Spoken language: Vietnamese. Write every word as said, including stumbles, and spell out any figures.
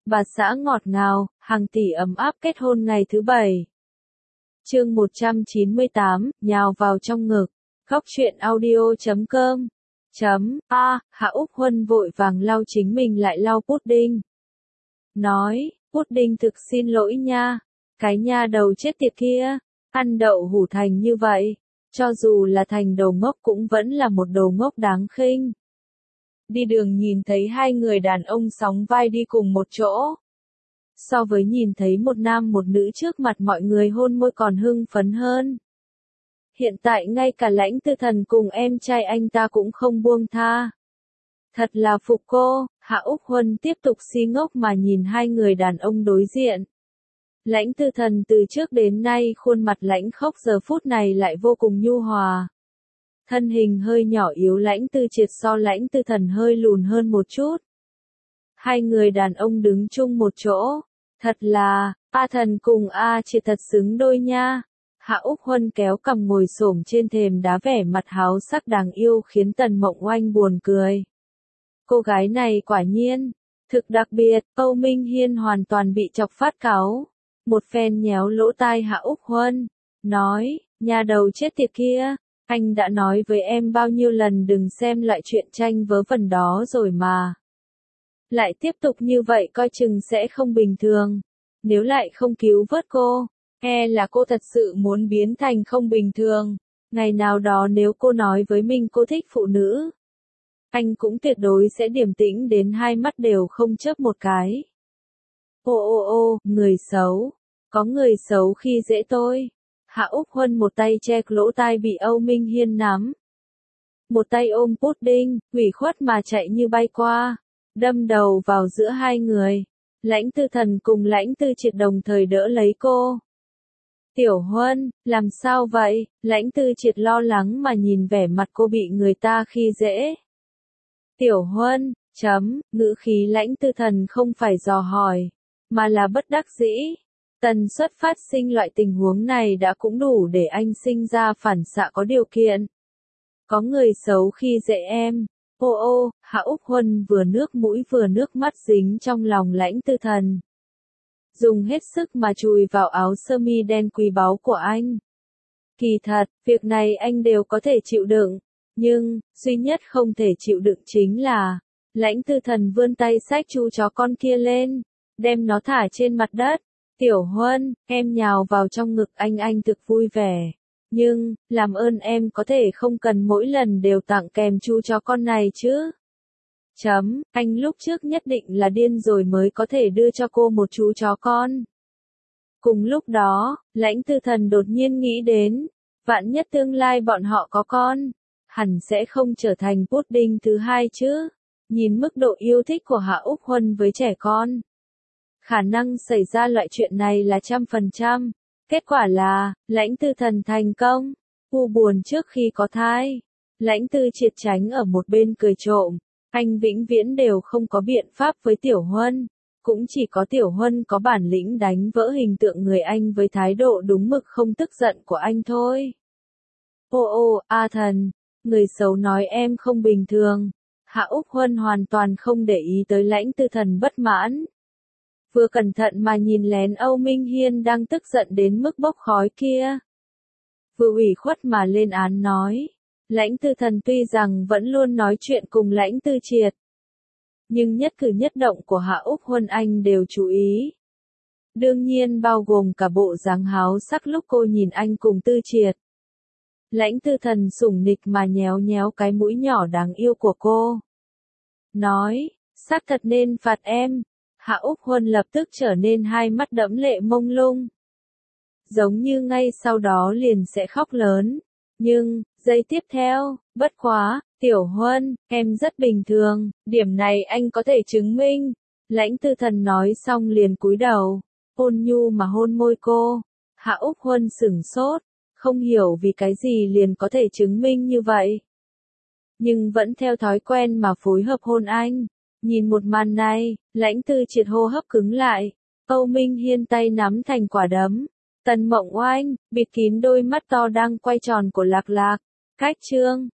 bà xã ngọt ngào, hàng tỷ ấm áp kết hôn ngày thứ bảy. Chương một trăm chín mươi tám, nhào vào trong ngực. Góc truyện audio chấm com. Chấm, a, Hạ Úc Huân vội vàng lau chính mình lại lau Pudding. Nói, Pudding thực xin lỗi nha. Cái nha đầu chết tiệt kia, ăn đậu hủ thành như vậy. Cho dù là thành đầu ngốc cũng vẫn là một đầu ngốc đáng khinh. Đi đường nhìn thấy hai người đàn ông sóng vai đi cùng một chỗ. So với nhìn thấy một nam một nữ trước mặt mọi người hôn môi còn hưng phấn hơn. Hiện tại ngay cả Lãnh Tư Thần cùng em trai anh ta cũng không buông tha. Thật là phục cô, Hạ Úc Huân tiếp tục si ngốc mà nhìn hai người đàn ông đối diện. Lãnh Tư Thần từ trước đến nay khuôn mặt lãnh khốc giờ phút này lại vô cùng nhu hòa. Thân hình hơi nhỏ yếu Lãnh Tư Triệt so Lãnh Tư Thần hơi lùn hơn một chút. Hai người đàn ông đứng chung một chỗ. Thật là, A Thần cùng A Triệt thật xứng đôi nha. Hạ Úc Huân kéo cằm ngồi xổm trên thềm đá vẻ mặt háo sắc đáng yêu khiến Tần Mộng Oanh buồn cười. Cô gái này quả nhiên, thực đặc biệt, Âu Minh Hiên hoàn toàn bị chọc phát cáu. Một phen nhéo lỗ tai Hạ Úc Huân, nói, nhà đầu chết tiệt kia, anh đã nói với em bao nhiêu lần đừng xem lại chuyện tranh vớ vẩn đó rồi mà. Lại tiếp tục như vậy coi chừng sẽ không bình thường. Nếu lại không cứu vớt cô, e là cô thật sự muốn biến thành không bình thường. Ngày nào đó nếu cô nói với mình cô thích phụ nữ, anh cũng tuyệt đối sẽ điềm tĩnh đến hai mắt đều không chớp một cái. Ô ô ô, người xấu. Có người xấu khi dễ tôi. Hạ Úc Huân một tay che lỗ tai bị Âu Minh Hiên nắm. Một tay ôm Pudding, ủy khuất mà chạy như bay qua. Đâm đầu vào giữa hai người. Lãnh Tư Thần cùng Lãnh Tư Triệt đồng thời đỡ lấy cô. Tiểu Huân, làm sao vậy? Lãnh Tư Triệt lo lắng mà nhìn vẻ mặt cô bị người ta khi dễ. Tiểu Huân, chấm, ngữ khí Lãnh Tư Thần không phải dò hỏi, mà là bất đắc dĩ. Tần suất phát sinh loại tình huống này đã cũng đủ để anh sinh ra phản xạ có điều kiện. Có người xấu khi dễ em. Ô ô, Hạ Úc Huân vừa nước mũi vừa nước mắt dính trong lòng Lãnh Tư Thần. Dùng hết sức mà chùi vào áo sơ mi đen quý báu của anh. Kỳ thật, việc này anh đều có thể chịu đựng. Nhưng, duy nhất không thể chịu đựng chính là, Lãnh Tư Thần vươn tay xách chú chó con kia lên, đem nó thả trên mặt đất. Tiểu Huân, em nhào vào trong ngực anh anh thực vui vẻ. Nhưng, làm ơn em có thể không cần mỗi lần đều tặng kèm chú chó con này chứ. Chấm, anh lúc trước nhất định là điên rồi mới có thể đưa cho cô một chú chó con. Cùng lúc đó, Lãnh Tư Thần đột nhiên nghĩ đến, vạn nhất tương lai bọn họ có con, hẳn sẽ không trở thành Pudding thứ hai chứ. Nhìn mức độ yêu thích của Hạ Úc Huân với trẻ con, khả năng xảy ra loại chuyện này là trăm phần trăm. Kết quả là, Lãnh Tư Thần thành công. U buồn trước khi có thai. Lãnh Tư Triệt tránh ở một bên cười trộm. Anh vĩnh viễn đều không có biện pháp với Tiểu Huân. Cũng chỉ có Tiểu Huân có bản lĩnh đánh vỡ hình tượng người anh với thái độ đúng mực không tức giận của anh thôi. Ô ô, A Thần. Người xấu nói em không bình thường. Hạ Úc Huân hoàn toàn không để ý tới Lãnh Tư Thần bất mãn. Vừa cẩn thận mà nhìn lén Âu Minh Hiên đang tức giận đến mức bốc khói kia. Vừa ủy khuất mà lên án nói. Lãnh Tư Thần tuy rằng vẫn luôn nói chuyện cùng Lãnh Tư Triệt, nhưng nhất cử nhất động của Hạ Úc Huân anh đều chú ý. Đương nhiên bao gồm cả bộ dáng háo sắc lúc cô nhìn anh cùng Tư Triệt. Lãnh Tư Thần sủng nịch mà nhéo nhéo cái mũi nhỏ đáng yêu của cô. Nói, xác thật nên phạt em. Hạ Úc Huân lập tức trở nên hai mắt đẫm lệ mông lung. Giống như ngay sau đó liền sẽ khóc lớn. Nhưng, giây tiếp theo, bất quá, Tiểu Huân, em rất bình thường, điểm này anh có thể chứng minh. Lãnh Tư Thần nói xong liền cúi đầu, ôn nhu mà hôn môi cô. Hạ Úc Huân sửng sốt, không hiểu vì cái gì liền có thể chứng minh như vậy. Nhưng vẫn theo thói quen mà phối hợp hôn anh. Nhìn một màn này, Lãnh Tư Triệt hô hấp cứng lại. Âu Minh Hiên tay nắm thành quả đấm. Tần Mộng Oanh, bịt kín đôi mắt to đang quay tròn của Lạc Lạc. Cách chương.